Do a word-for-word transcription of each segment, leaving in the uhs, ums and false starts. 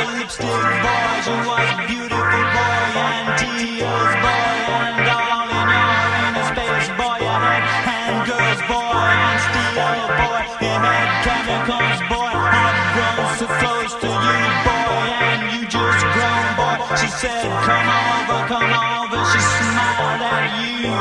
lipstick boy, she was a beautiful boy, and tears boy, and all in your inner space boy, you had handgirls boy, and steel boy, you had chemicals boy, I've grown so close to you boy, and you just grown boy. She said come over, come over, she smiled at you.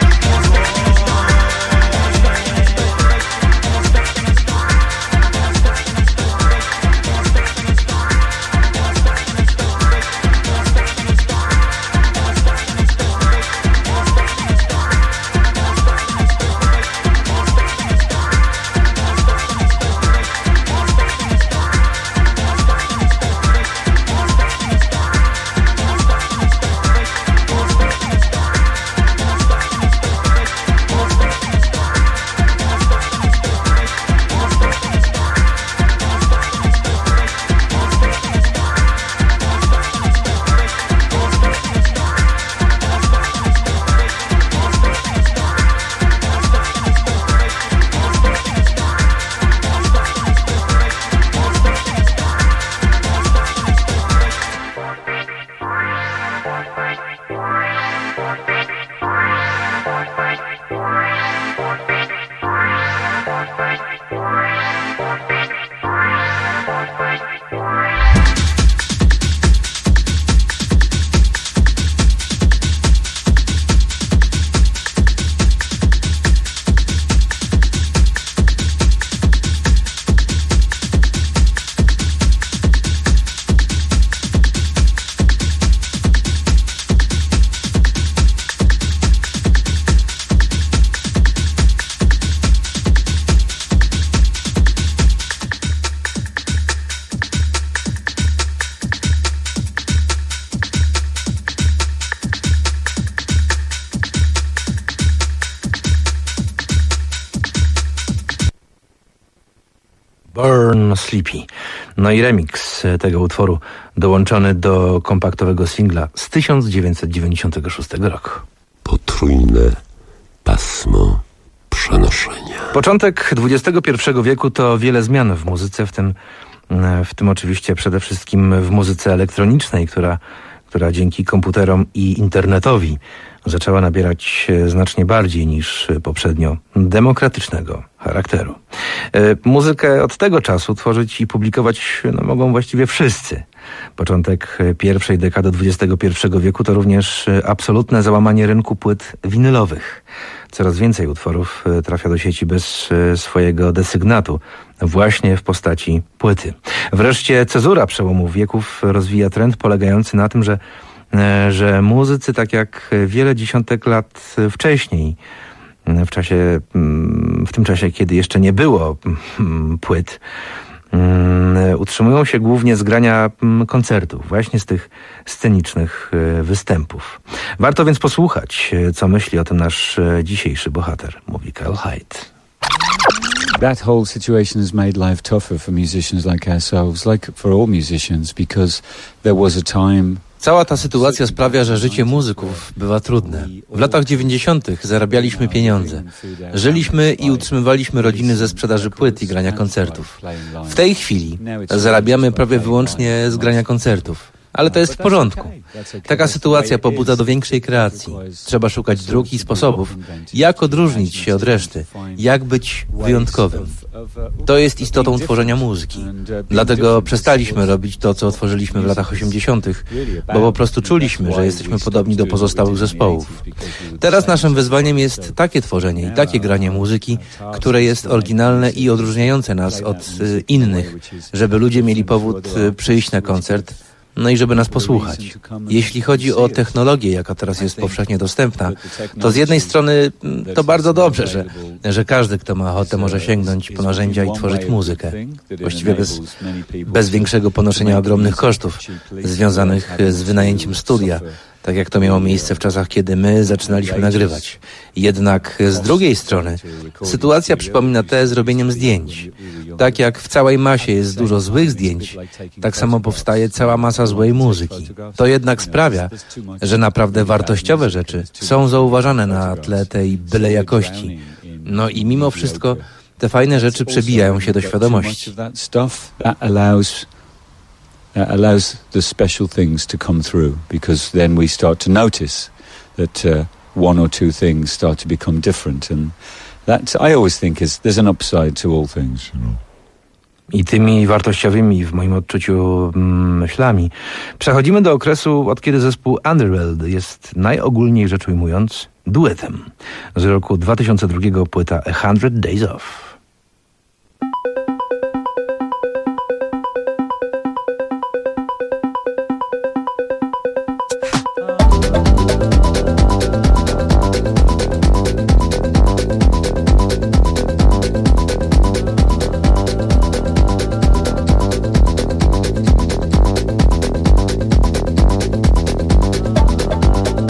Born Sleepy. No i remix tego utworu dołączony do kompaktowego singla z tysiąc dziewięćset dziewięćdziesiątego szóstego roku. Potrójne pasmo przenoszenia. Początek dwudziestego pierwszego wieku to wiele zmian w muzyce, w tym, w tym oczywiście przede wszystkim w muzyce elektronicznej, która, która dzięki komputerom i internetowi zaczęła nabierać znacznie bardziej niż poprzednio demokratycznego charakteru. Muzykę od tego czasu tworzyć i publikować no, mogą właściwie wszyscy. Początek pierwszej dekady dwudziestego pierwszego wieku to również absolutne załamanie rynku płyt winylowych. Coraz więcej utworów trafia do sieci bez swojego desygnatu, właśnie w postaci płyty. Wreszcie cezura przełomu wieków rozwija trend polegający na tym, że że muzycy, tak jak wiele dziesiątek lat wcześniej, w czasie, w tym czasie, kiedy jeszcze nie było płyt, utrzymują się głównie z grania koncertów, właśnie z tych scenicznych występów. Warto więc posłuchać, co myśli o tym nasz dzisiejszy bohater, mówi Kyle Hyde. That whole situation has made life tougher for musicians like ourselves, like for all musicians, because there was a time. Cała ta sytuacja sprawia, że życie muzyków bywa trudne. W latach dziewięćdziesiątych zarabialiśmy pieniądze. Żyliśmy i utrzymywaliśmy rodziny ze sprzedaży płyt i grania koncertów. W tej chwili zarabiamy prawie wyłącznie z grania koncertów. Ale to jest w porządku. Taka sytuacja pobudza do większej kreacji. Trzeba szukać dróg i sposobów, jak odróżnić się od reszty, jak być wyjątkowym. To jest istotą tworzenia muzyki. Dlatego przestaliśmy robić to, co otworzyliśmy w latach osiemdziesiątych, bo po prostu czuliśmy, że jesteśmy podobni do pozostałych zespołów. Teraz naszym wyzwaniem jest takie tworzenie i takie granie muzyki, które jest oryginalne i odróżniające nas od y, innych, żeby ludzie mieli powód y, przyjść na koncert, no i żeby nas posłuchać. Jeśli chodzi o technologię, jaka teraz jest powszechnie dostępna, to z jednej strony to bardzo dobrze, że, że każdy, kto ma ochotę, może sięgnąć po narzędzia i tworzyć muzykę. Właściwie bez, bez większego ponoszenia ogromnych kosztów związanych z wynajęciem studia, tak jak to miało miejsce w czasach, kiedy my zaczynaliśmy nagrywać. Jednak z drugiej strony sytuacja przypomina tę z robieniem zdjęć. Tak jak w całej masie jest dużo złych zdjęć, tak samo powstaje cała masa złej muzyki. To jednak sprawia, że naprawdę wartościowe rzeczy są zauważane na tle tej byle jakości. No i mimo wszystko te fajne rzeczy przebijają się do świadomości. uh, allows the special things to come through, because then we start to notice that uh, one or two things start to become different, and that I always think is there's an upside to all things, you know. I tymi wartościowymi, w moim odczuciu, myślami przechodzimy do okresu, od kiedy zespół Underworld jest najogólniej rzecz ujmując duetem. Z roku dwa tysiące drugiego płyta A Hundred Days Off.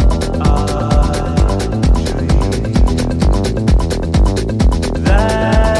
That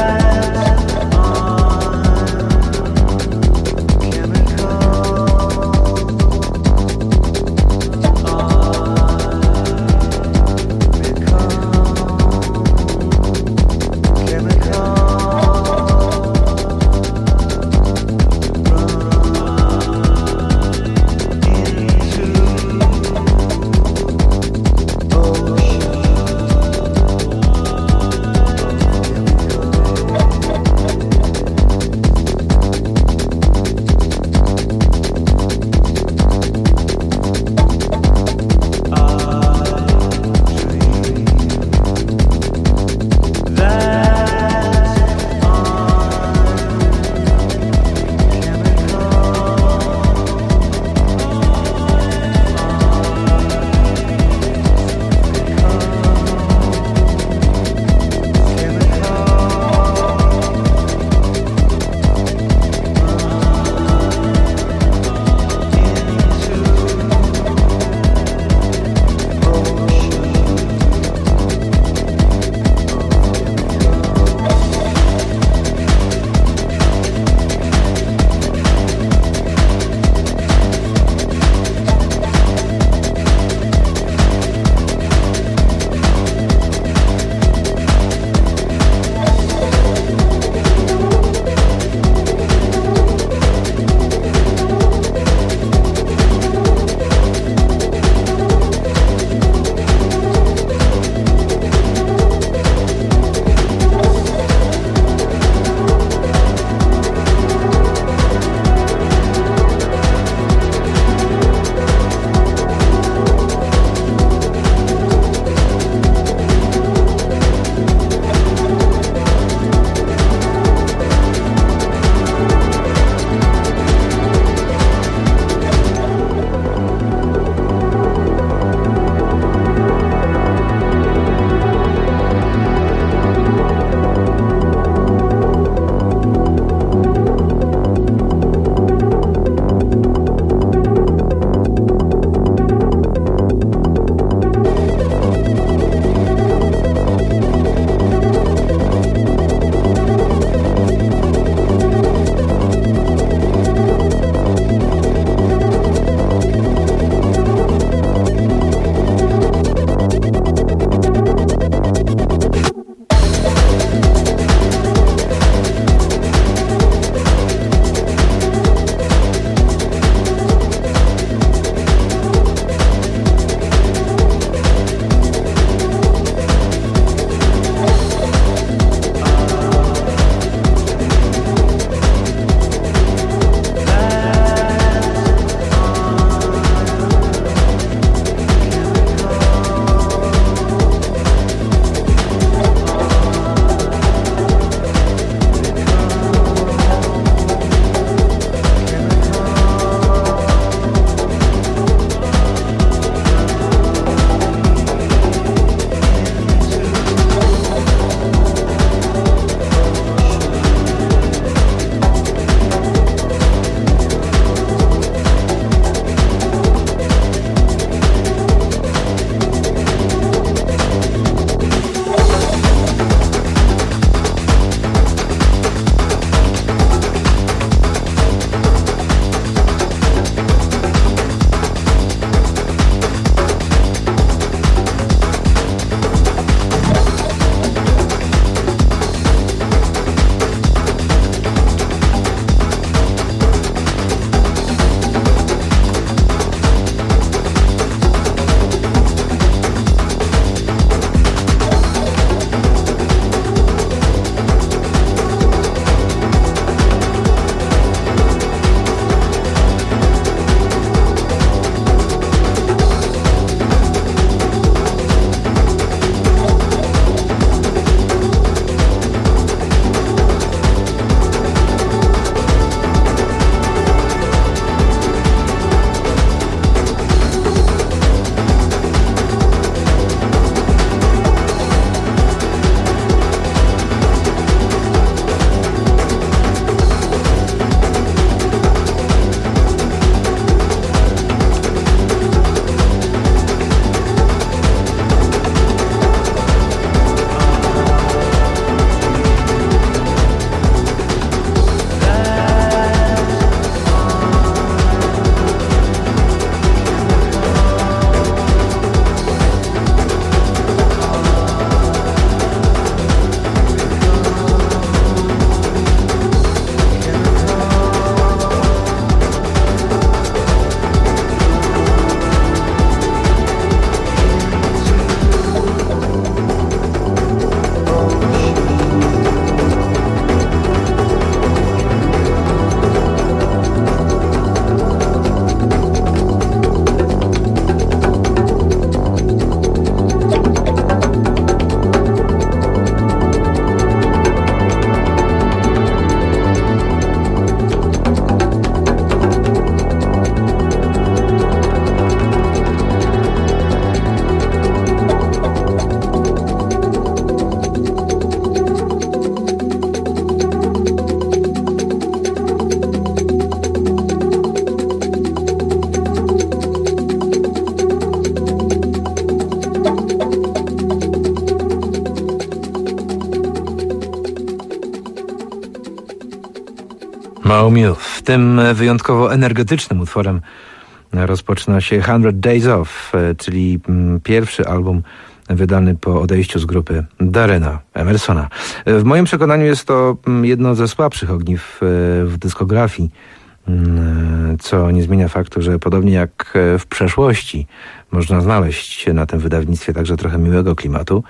No Mute. Tym wyjątkowo energetycznym utworem rozpoczyna się Hundred Days Off, czyli pierwszy album wydany po odejściu z grupy Darrena Emersona. W moim przekonaniu jest to jedno ze słabszych ogniw w dyskografii, co nie zmienia faktu, że podobnie jak w przeszłości można znaleźć na tym wydawnictwie także trochę miłego klimatu.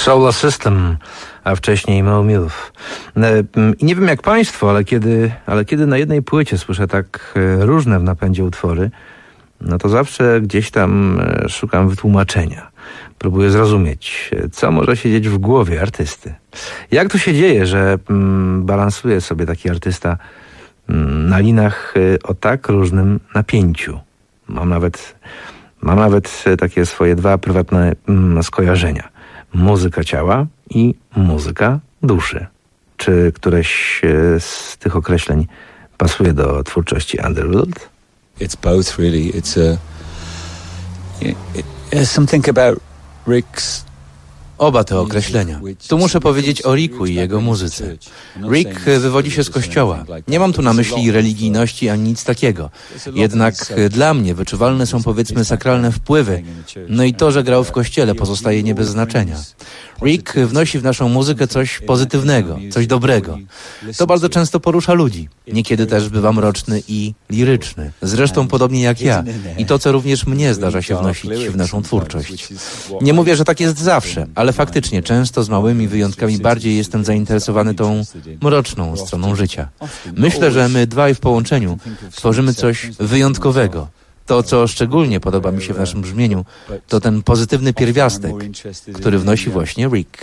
Solar System, a wcześniej Mo Milf. I nie wiem jak państwo, ale kiedy, ale kiedy na jednej płycie słyszę tak różne w napędzie utwory, no to zawsze gdzieś tam szukam wytłumaczenia. Próbuję zrozumieć, co może się dziać w głowie artysty. Jak to się dzieje, że mm, balansuje sobie taki artysta mm, na linach o tak różnym napięciu? Mam nawet, mam nawet takie swoje dwa prywatne mm, skojarzenia. Muzyka ciała i muzyka duszy. Czy któreś z tych określeń pasuje do twórczości Underworld? It's both, really. It's a... It, it, there's something about Rick's... Oba te określenia. Tu muszę powiedzieć o Ricku i jego muzyce. Rick wywodzi się z kościoła. Nie mam tu na myśli religijności ani nic takiego. Jednak dla mnie wyczuwalne są powiedzmy sakralne wpływy. No i to, że grał w kościele, pozostaje nie bez znaczenia. Rick wnosi w naszą muzykę coś pozytywnego, coś dobrego. To bardzo często porusza ludzi. Niekiedy też bywa mroczny i liryczny. Zresztą podobnie jak ja. I to, co również mnie zdarza się wnosić w naszą twórczość. Nie mówię, że tak jest zawsze, ale faktycznie często z małymi wyjątkami bardziej jestem zainteresowany tą mroczną stroną życia. Myślę, że my dwaj w połączeniu tworzymy coś wyjątkowego. To, co szczególnie podoba mi się w naszym brzmieniu, to ten pozytywny pierwiastek, który wnosi właśnie Rick.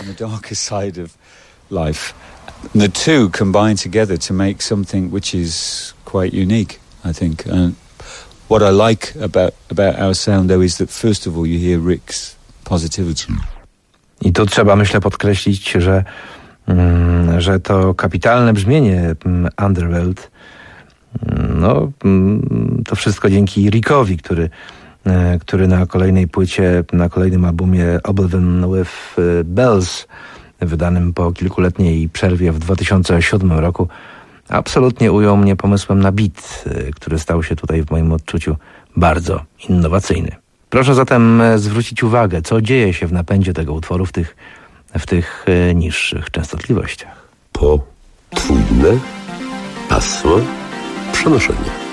The two combine together to make something which is quite unique, I think. And what I like about about our sound, though, is that first of all you hear Rick's positivity. I tu trzeba, myślę, podkreślić, że, mm, że to kapitalne brzmienie mm, Underworld, no, mm, to wszystko dzięki Rickowi, który, e, który na kolejnej płycie, na kolejnym albumie Oblivion with Bells, wydanym po kilkuletniej przerwie w dwa tysiące siódmym roku, absolutnie ujął mnie pomysłem na beat, e, który stał się tutaj w moim odczuciu bardzo innowacyjny. Proszę zatem zwrócić uwagę, co dzieje się w napędzie tego utworu w tych, w tych e, niższych częstotliwościach. Potrójne pasmo przenoszenia.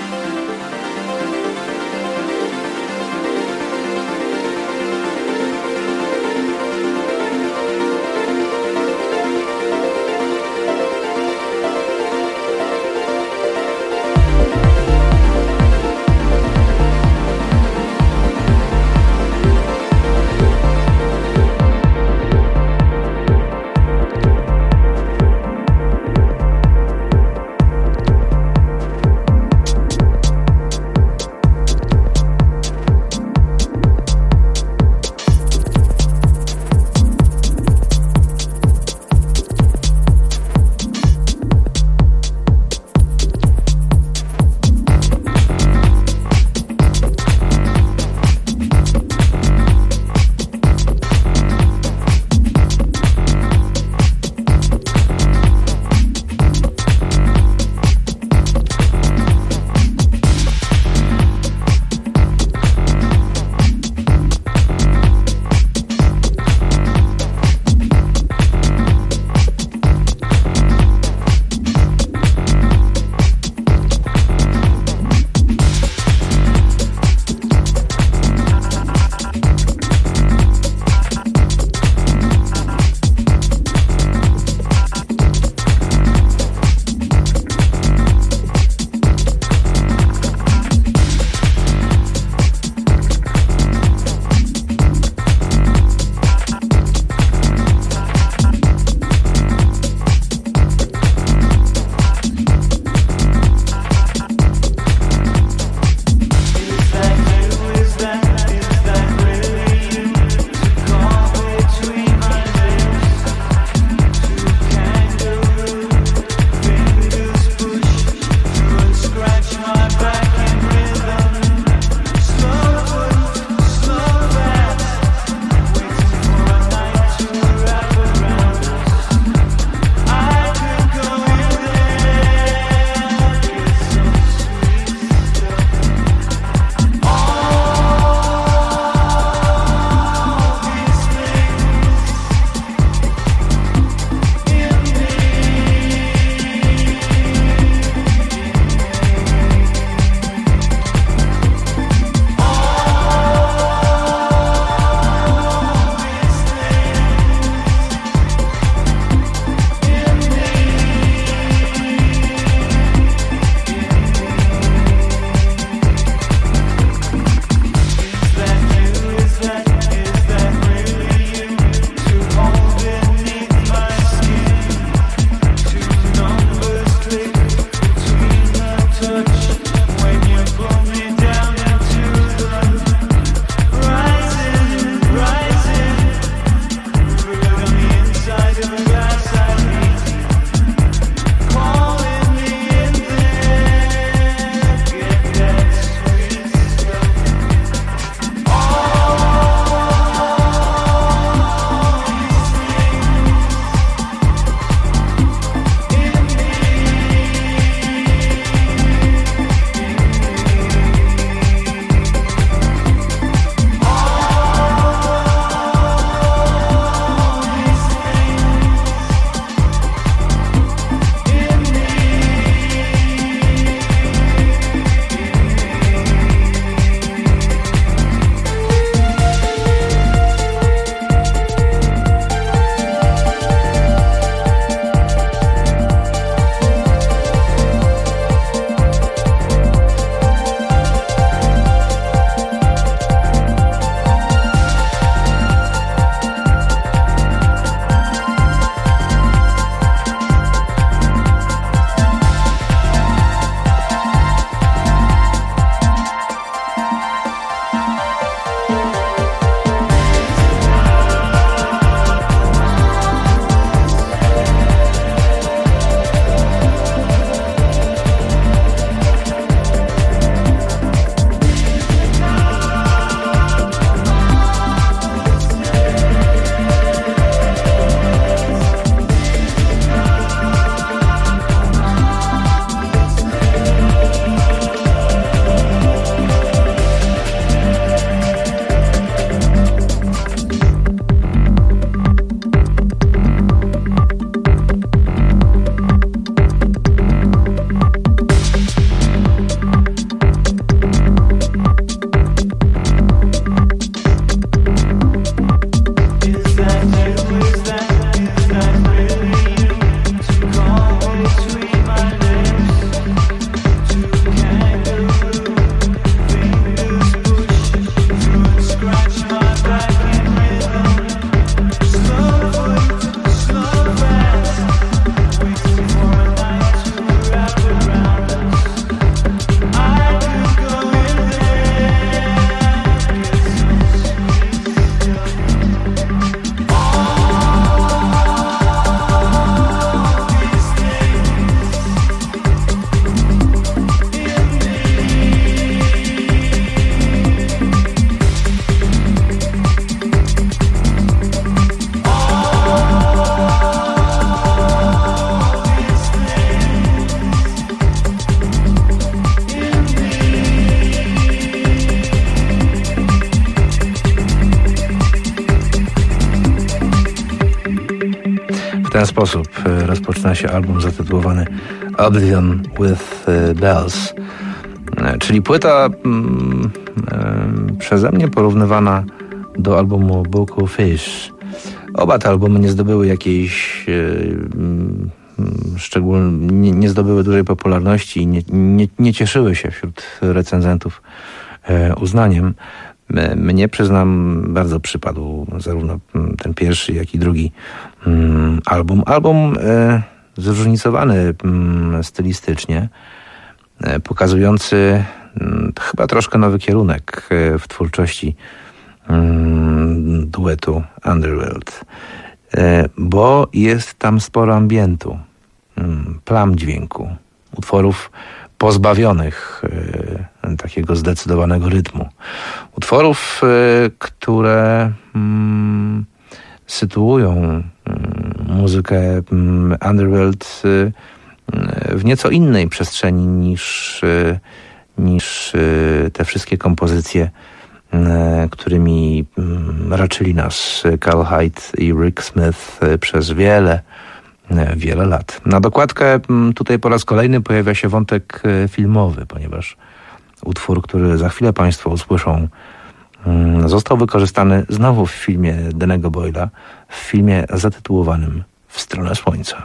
ten sposób rozpoczyna się album zatytułowany Oblivion with Bells, czyli płyta mm, y, przeze mnie porównywana do albumu Book of Fish. Oba te albumy nie zdobyły jakiejś y, y, szczególnie, nie, nie zdobyły dużej popularności i nie, nie, nie cieszyły się wśród recenzentów y, uznaniem. Mnie, przyznam, bardzo przypadł zarówno ten pierwszy, jak i drugi um, album. Album e, zróżnicowany um, stylistycznie, e, pokazujący um, chyba troszkę nowy kierunek e, w twórczości um, duetu Underworld, e, bo jest tam sporo ambientu, um, plam dźwięku, utworów pozbawionych y, takiego zdecydowanego rytmu. Utworów, y, które mm, sytuują y, muzykę y, Underworld y, w nieco innej przestrzeni niż, y, niż y, te wszystkie kompozycje, y, którymi y, raczyli nas Carl Hyde i Rick Smith y, przez wiele wiele lat. Na dokładkę tutaj po raz kolejny pojawia się wątek filmowy, ponieważ utwór, który za chwilę Państwo usłyszą, został wykorzystany znowu w filmie Danny'ego Boyla, w filmie zatytułowanym W stronę słońca.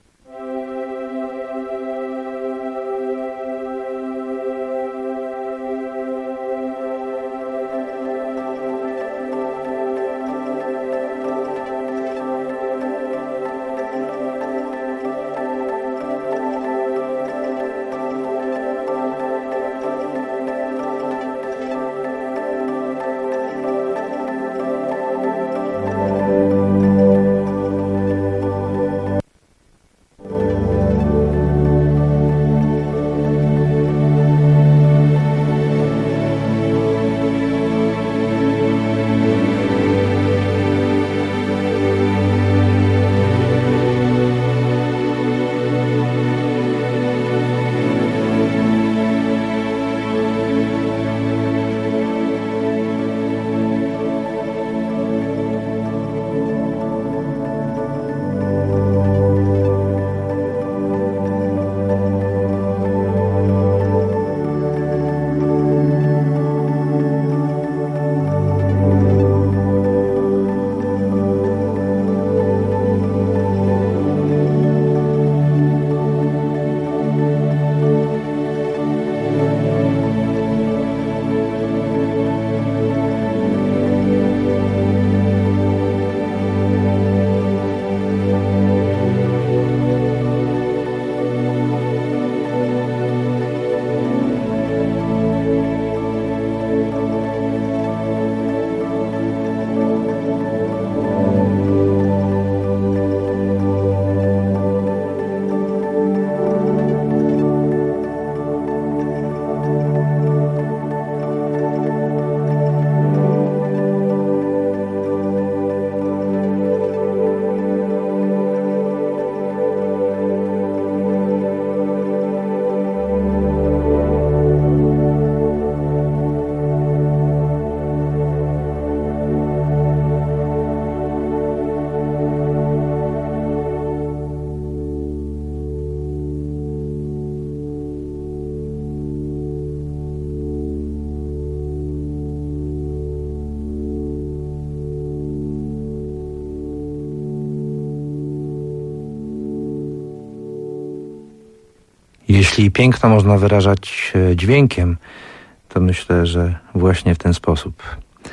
Jeśli piękno można wyrażać dźwiękiem, to myślę, że właśnie w ten sposób.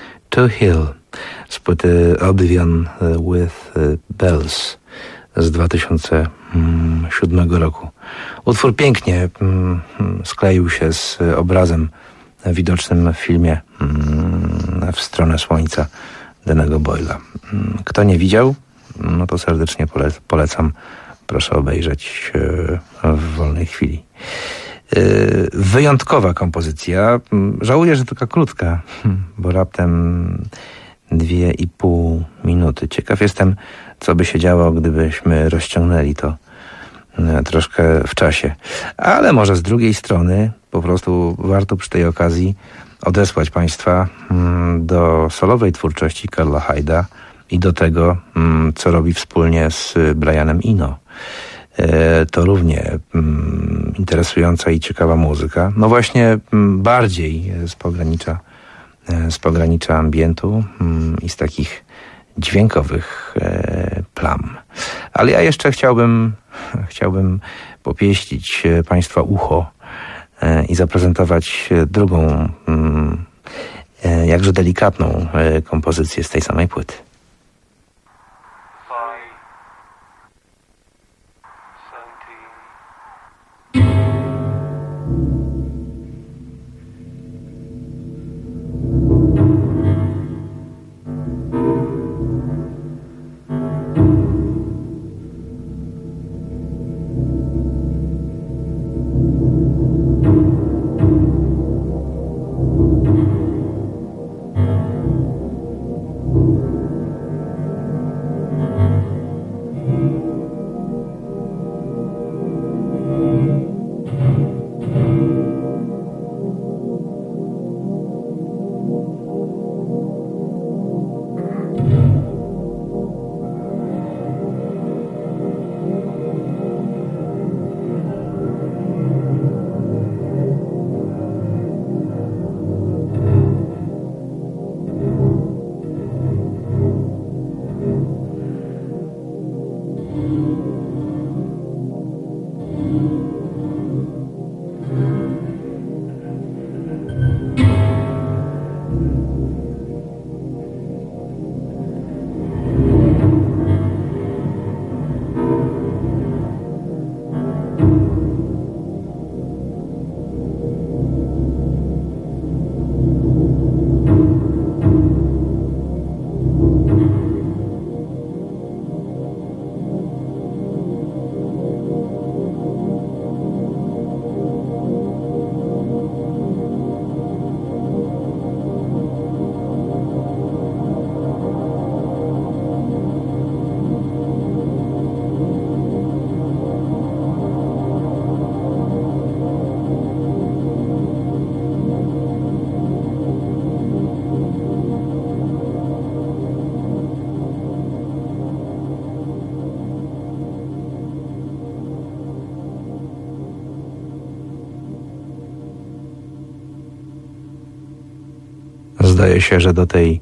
To Hill z płyty Oblivion with Bells z dwa tysiące siódmego roku. Utwór pięknie skleił się z obrazem widocznym w filmie W stronę słońca Danny'ego Boyla. Kto nie widział, no to serdecznie polecam. Proszę obejrzeć w wolnej chwili. Wyjątkowa kompozycja. Żałuję, że taka krótka, bo raptem dwie i pół minuty. Ciekaw jestem, co by się działo, gdybyśmy rozciągnęli to troszkę w czasie. Ale może z drugiej strony po prostu warto przy tej okazji odesłać Państwa do solowej twórczości Carla Hyde'a i do tego, co robi wspólnie z Brianem Eno. To równie interesująca i ciekawa muzyka. No właśnie bardziej z pogranicza, z pogranicza ambientu i z takich dźwiękowych plam. Ale ja jeszcze chciałbym, chciałbym popieścić Państwa ucho i zaprezentować drugą, jakże delikatną kompozycję z tej samej płyty. Zdaje się, że do tej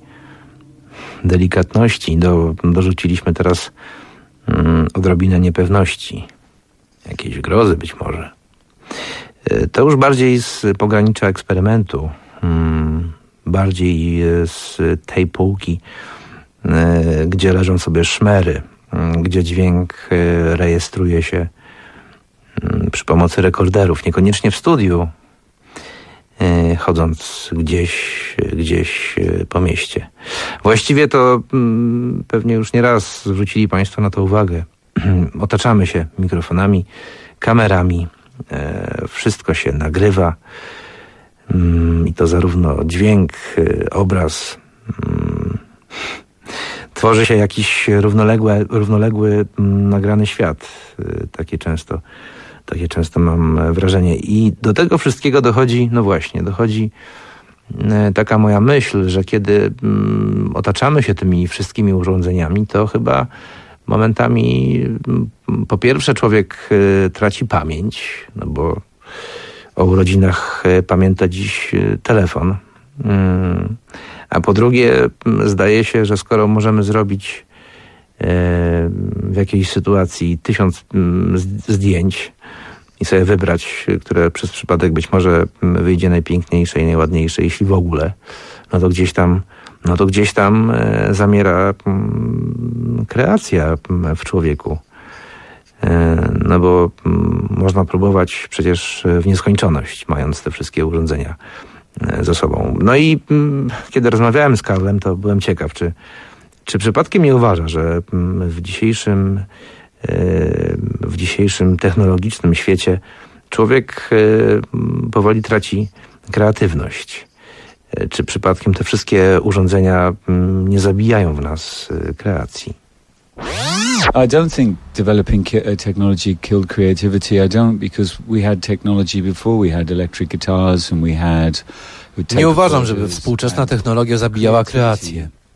delikatności do, dorzuciliśmy teraz mm, odrobinę niepewności, jakiejś grozy być może. To już bardziej z pogranicza eksperymentu, mm, bardziej z tej półki, y, gdzie leżą sobie szmery, y, gdzie dźwięk y, rejestruje się y, przy pomocy rekorderów, niekoniecznie w studiu, chodząc gdzieś, gdzieś po mieście. Właściwie to mm, pewnie już nie raz zwrócili Państwo na to uwagę. Otaczamy się mikrofonami, kamerami, e, wszystko się nagrywa mm, i to zarówno dźwięk, e, obraz. Mm, tworzy się jakiś równoległy, równoległy mm, nagrany świat. E, takie często Takie często mam wrażenie. I do tego wszystkiego dochodzi, no właśnie, dochodzi taka moja myśl, że kiedy mm, otaczamy się tymi wszystkimi urządzeniami, to chyba momentami po pierwsze człowiek y, traci pamięć, no bo o urodzinach y, pamięta dziś y, telefon. Y, a po drugie y, zdaje się, że skoro możemy zrobić y, w jakiejś sytuacji tysiąc y, zdjęć, i sobie wybrać, które przez przypadek być może wyjdzie najpiękniejsze i najładniejsze, jeśli w ogóle, no to gdzieś tam, no to gdzieś tam e, zamiera m, kreacja w człowieku. E, no bo m, można próbować przecież w nieskończoność, mając te wszystkie urządzenia e, ze sobą. No i m, kiedy rozmawiałem z Karlem, to byłem ciekaw, czy, czy przypadkiem nie uważa, że m, w dzisiejszym w dzisiejszym technologicznym świecie człowiek powoli traci kreatywność. Czy przypadkiem te wszystkie urządzenia nie zabijają w nas kreacji? I don't think developing technology killed creativity. I don't, because we had technology before. We had electric guitars and we had... Nie uważam, żeby współczesna technologia zabijała kreację.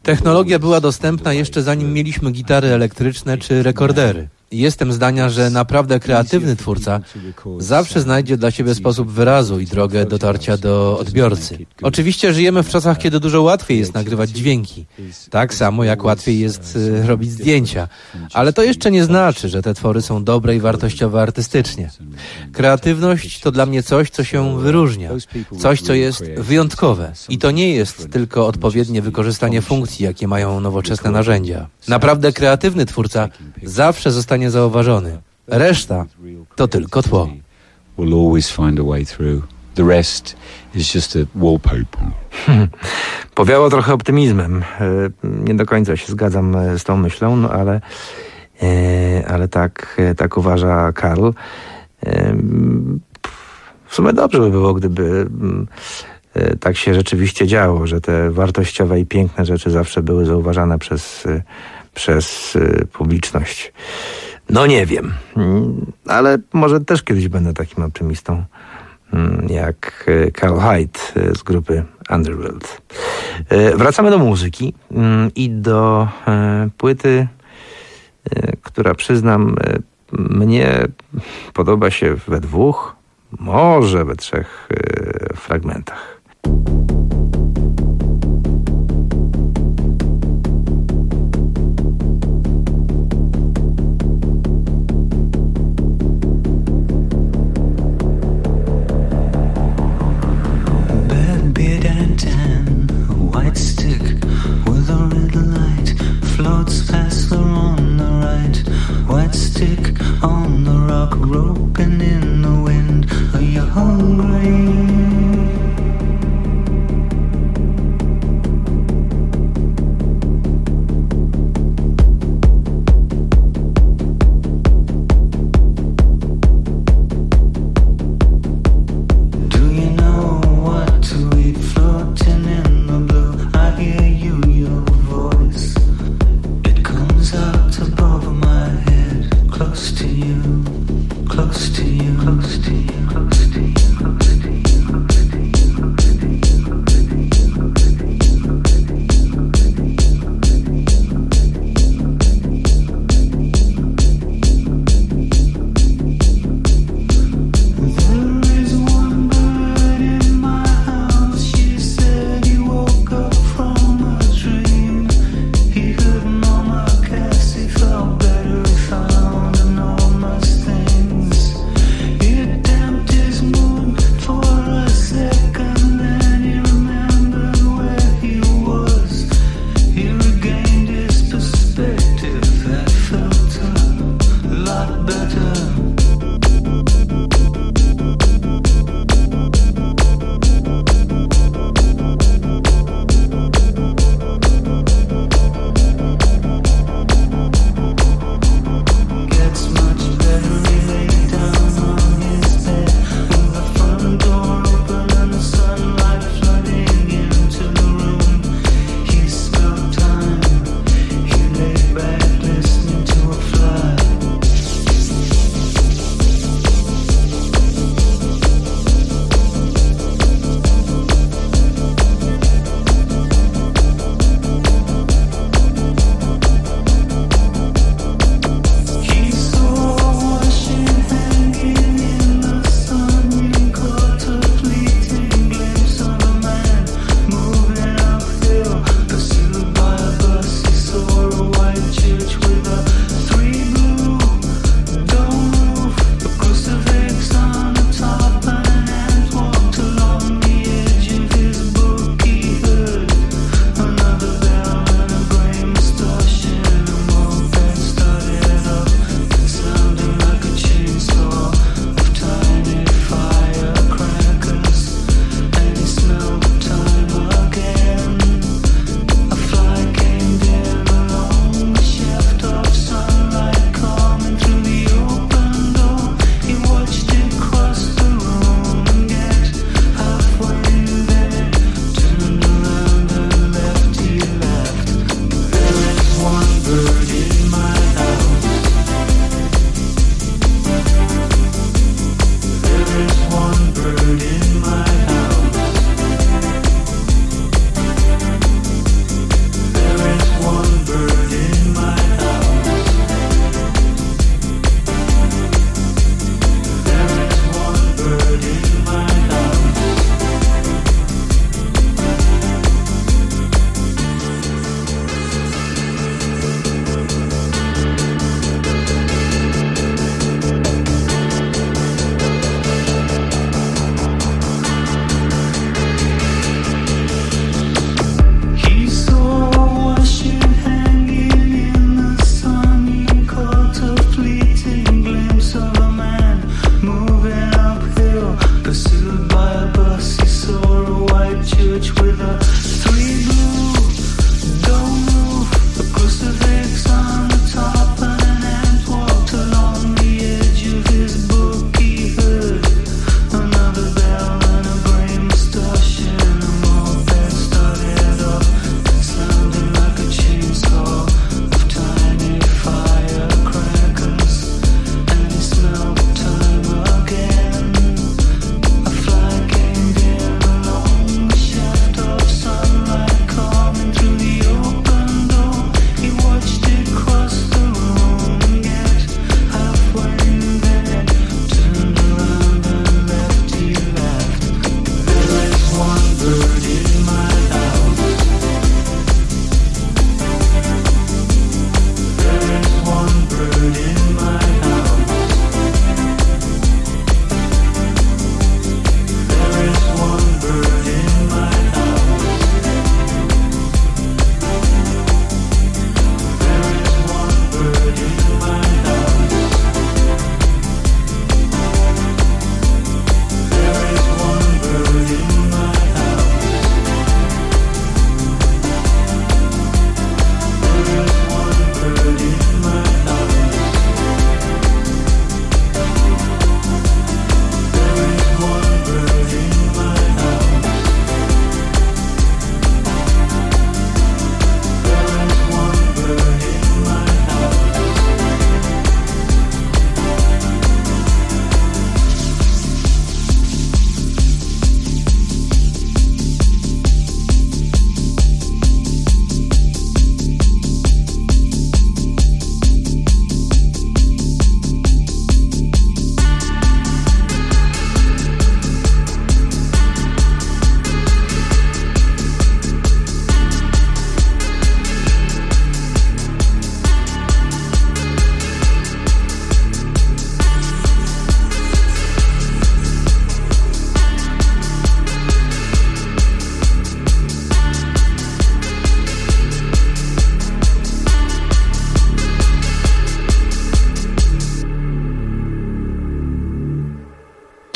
Technologia była dostępna jeszcze zanim mieliśmy gitary elektryczne czy rekordery. Jestem zdania, że naprawdę kreatywny twórca zawsze znajdzie dla siebie sposób wyrazu i drogę dotarcia do odbiorcy. Oczywiście żyjemy w czasach, kiedy dużo łatwiej jest nagrywać dźwięki, tak samo jak łatwiej jest y, robić zdjęcia, ale to jeszcze nie znaczy, że te twory są dobre i wartościowe artystycznie. Kreatywność to dla mnie coś, co się wyróżnia, coś, co jest wyjątkowe i to nie jest tylko odpowiednie wykorzystanie funkcji, jakie mają nowoczesne narzędzia. Naprawdę kreatywny twórca zawsze zostanie zauważony. Reszta to tylko tło. We'll always find a way through. The rest is just a wallpaper. Powiało trochę optymizmem. Nie do końca się zgadzam z tą myślą, no ale, ale tak, tak uważa Karl. W sumie dobrze by było, gdyby tak się rzeczywiście działo, że te wartościowe i piękne rzeczy zawsze były zauważane przez, przez publiczność. No nie wiem, ale może też kiedyś będę takim optymistą jak Karl Hyde z grupy Underworld. Wracamy do muzyki i do płyty, która, przyznam, mnie podoba się we dwóch, może we trzech fragmentach. Broken in the wind, are you hungry?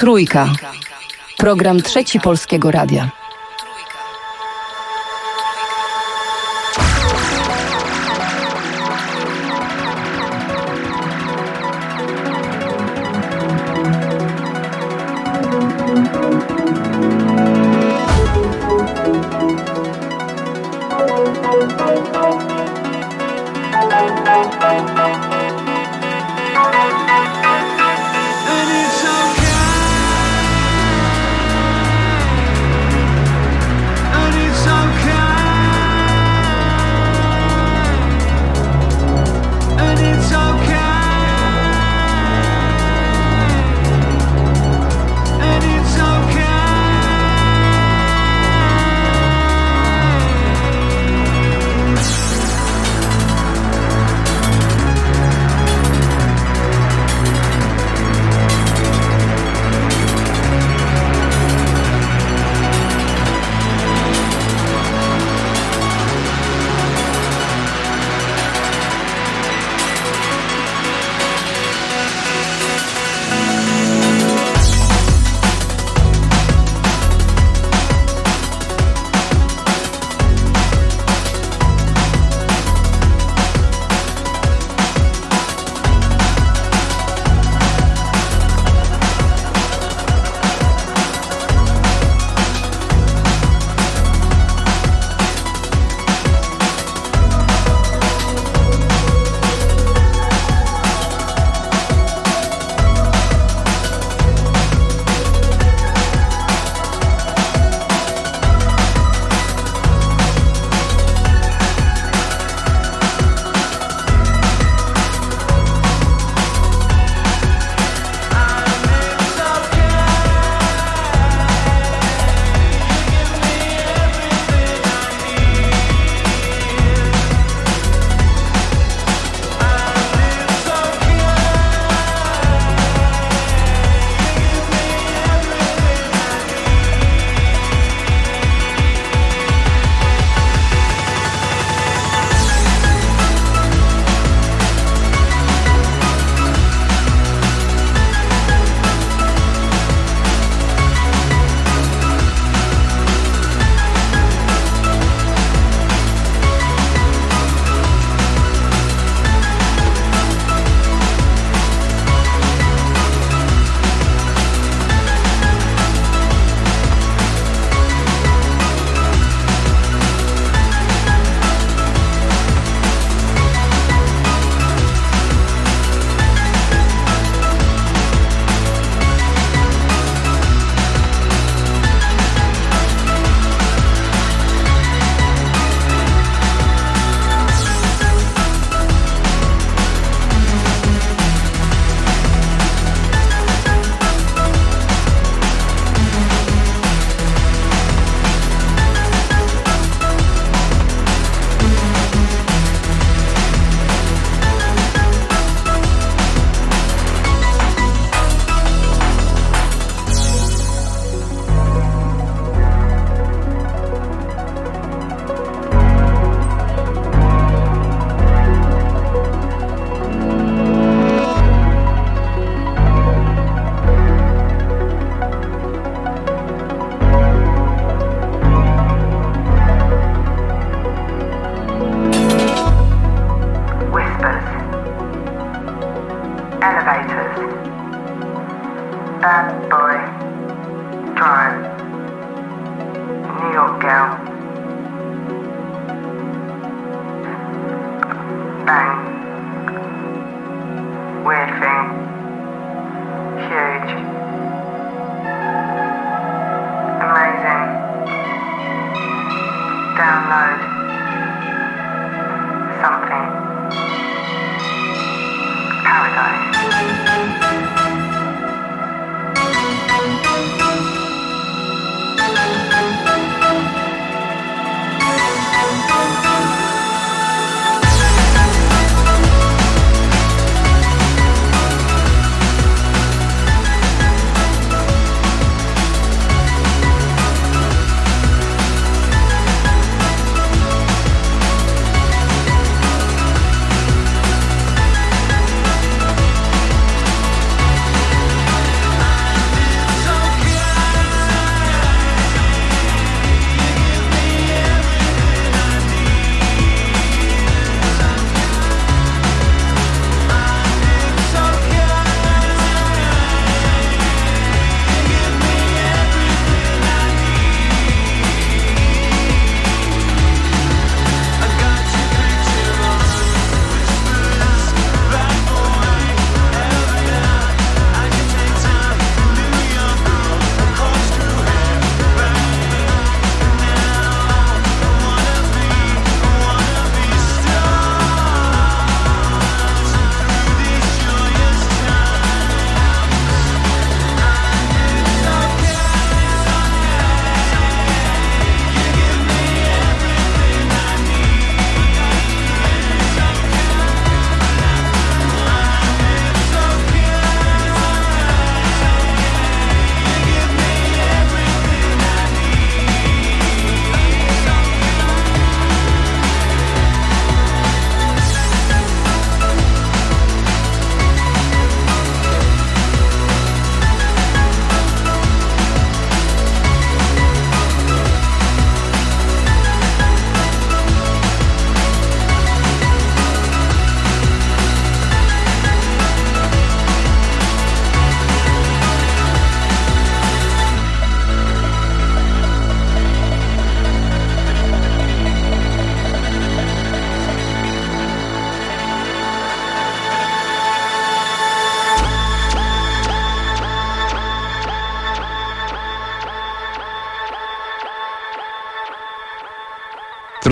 Trójka. Program Trzeci Polskiego Radia.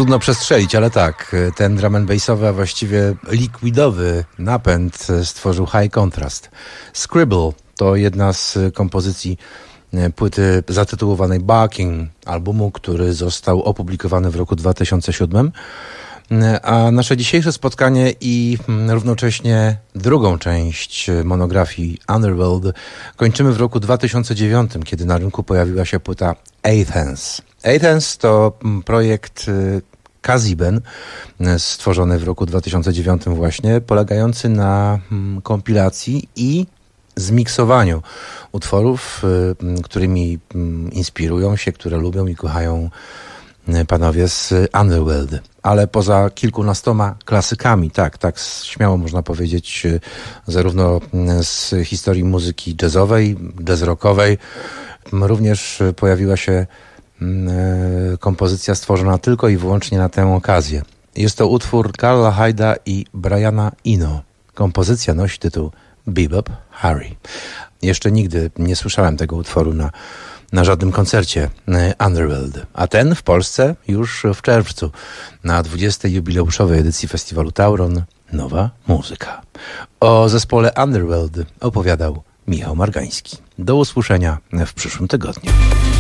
Trudno przestrzelić, ale tak, ten drum and bassowy, a właściwie likwidowy napęd stworzył High Contrast. Scribble to jedna z kompozycji płyty zatytułowanej Barking, albumu, który został opublikowany w roku dwa tysiące siódmym. A nasze dzisiejsze spotkanie i równocześnie drugą część monografii Underworld kończymy w roku dwa tysiące dziewiątym, kiedy na rynku pojawiła się płyta Athens. Athens to projekt Kaziben, stworzony w roku dwa tysiące dziewiątym właśnie, polegający na kompilacji i zmiksowaniu utworów, którymi inspirują się, które lubią i kochają panowie z Underworld. Ale poza kilkunastoma klasykami, tak, tak śmiało można powiedzieć, zarówno z historii muzyki jazzowej, jazz rockowej, również pojawiła się kompozycja stworzona tylko i wyłącznie na tę okazję. Jest to utwór Carla Hyde'a i Briana Eno. Kompozycja nosi tytuł Bebop Harry. Jeszcze nigdy nie słyszałem tego utworu na, na żadnym koncercie Underworld, a ten w Polsce już w czerwcu na dwudziestej jubileuszowej edycji festiwalu Tauron Nowa Muzyka. O zespole Underworld opowiadał Michał Margański. Do usłyszenia w przyszłym tygodniu.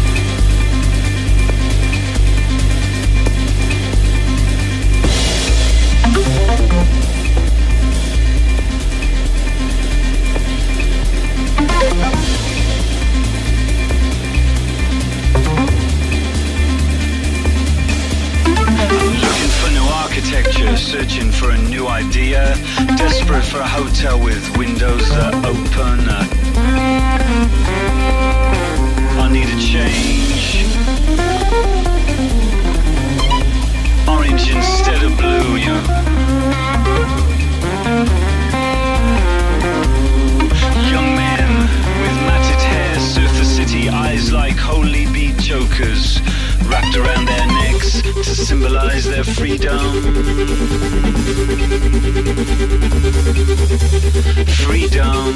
Searching for a new idea, desperate for a hotel with windows that open. I need a change. Orange instead of blue, you know. Young men with matted hair surf the city, eyes like holy bead chokers wrapped around their necks to symbolize their freedom. Freedom.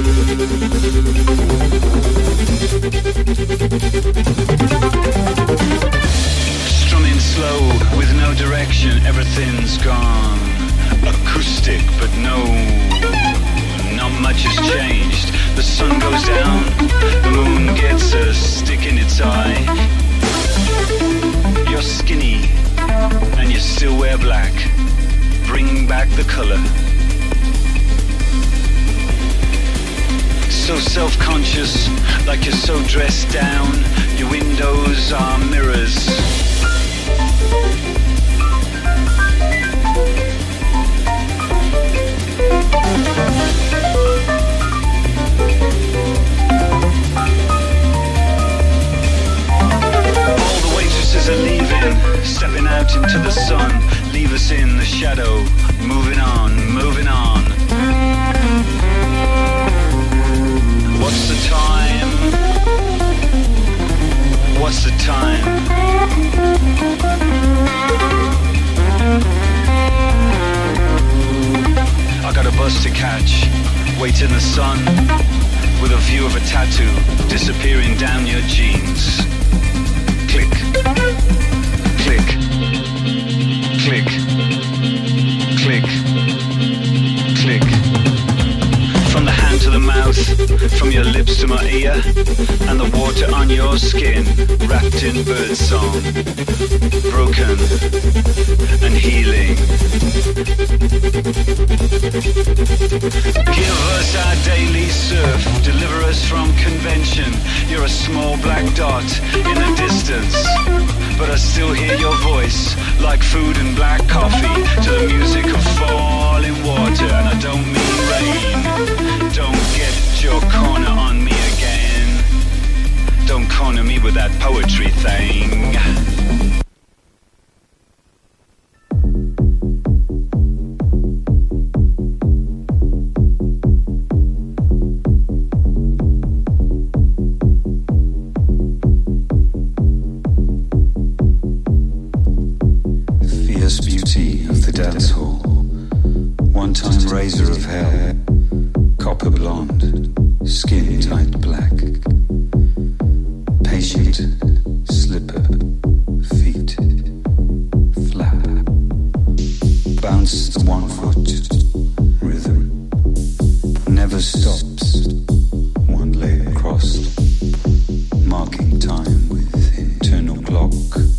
Strumming slow with no direction, everything's gone. Acoustic, but no, not much has changed. The sun goes down, the moon gets a stick in its eye. You're skinny, and you still wear black. Bring back the color. So self-conscious, like you're so dressed down. Your windows are mirrors. Are leaving, stepping out into the sun, leave us in the shadow, moving on, moving on. What's the time? What's the time? I got a bus to catch, wait in the sun, with a view of a tattoo disappearing down your jeans. Click, click, click, click, click. From the hand to the mouth, from your lips to my ear, and the water on your skin, wrapped in birdsong, broken and healing. Give us our daily surf, deliver us from convention. You're a small black dot in the distance, but I still hear your voice like food and black coffee to the music of falling water. And I don't mean rain. Don't get your corner on me again. Don't corner me with that poetry thing. Razor of hair, copper blonde, skin tight black, patient slipper, feet flat. bounce the one foot rhythm never stops, one leg crossed, marking time with internal clock,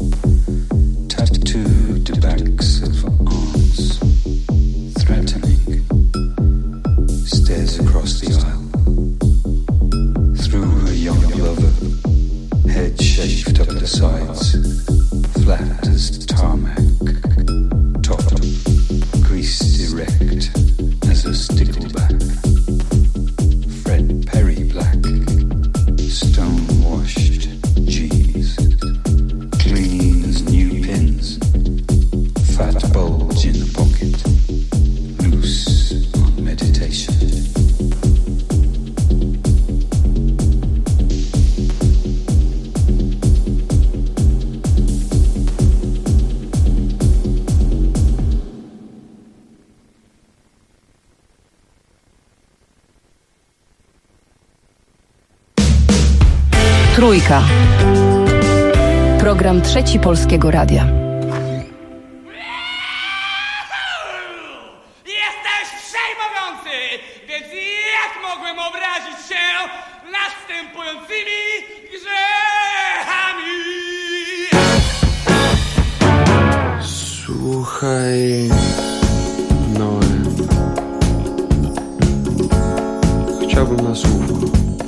tattooed to backs of arms, threatening, stares across the aisle, through her young lover, head shaved up the sides, flat as tarmac, top greased erect as a stickleback, Fred Perry black, stone-washed jeans, clean as new pins, fat bulge in the pocket, loose on meditation. Trójka. Program Trzeci Polskiego Radia. Jesteś przejmujący, więc jak mogłem obrazić się następującymi grzechami? Słuchaj, Noe. Chciałbym na słówko.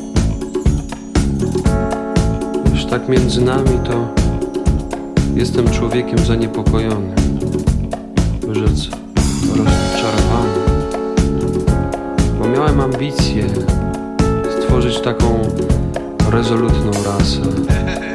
Już tak między nami to jestem człowiekiem zaniepokojonym, by rzec rozczarowany, bo miałem ambicje stworzyć taką rezolutną rasę,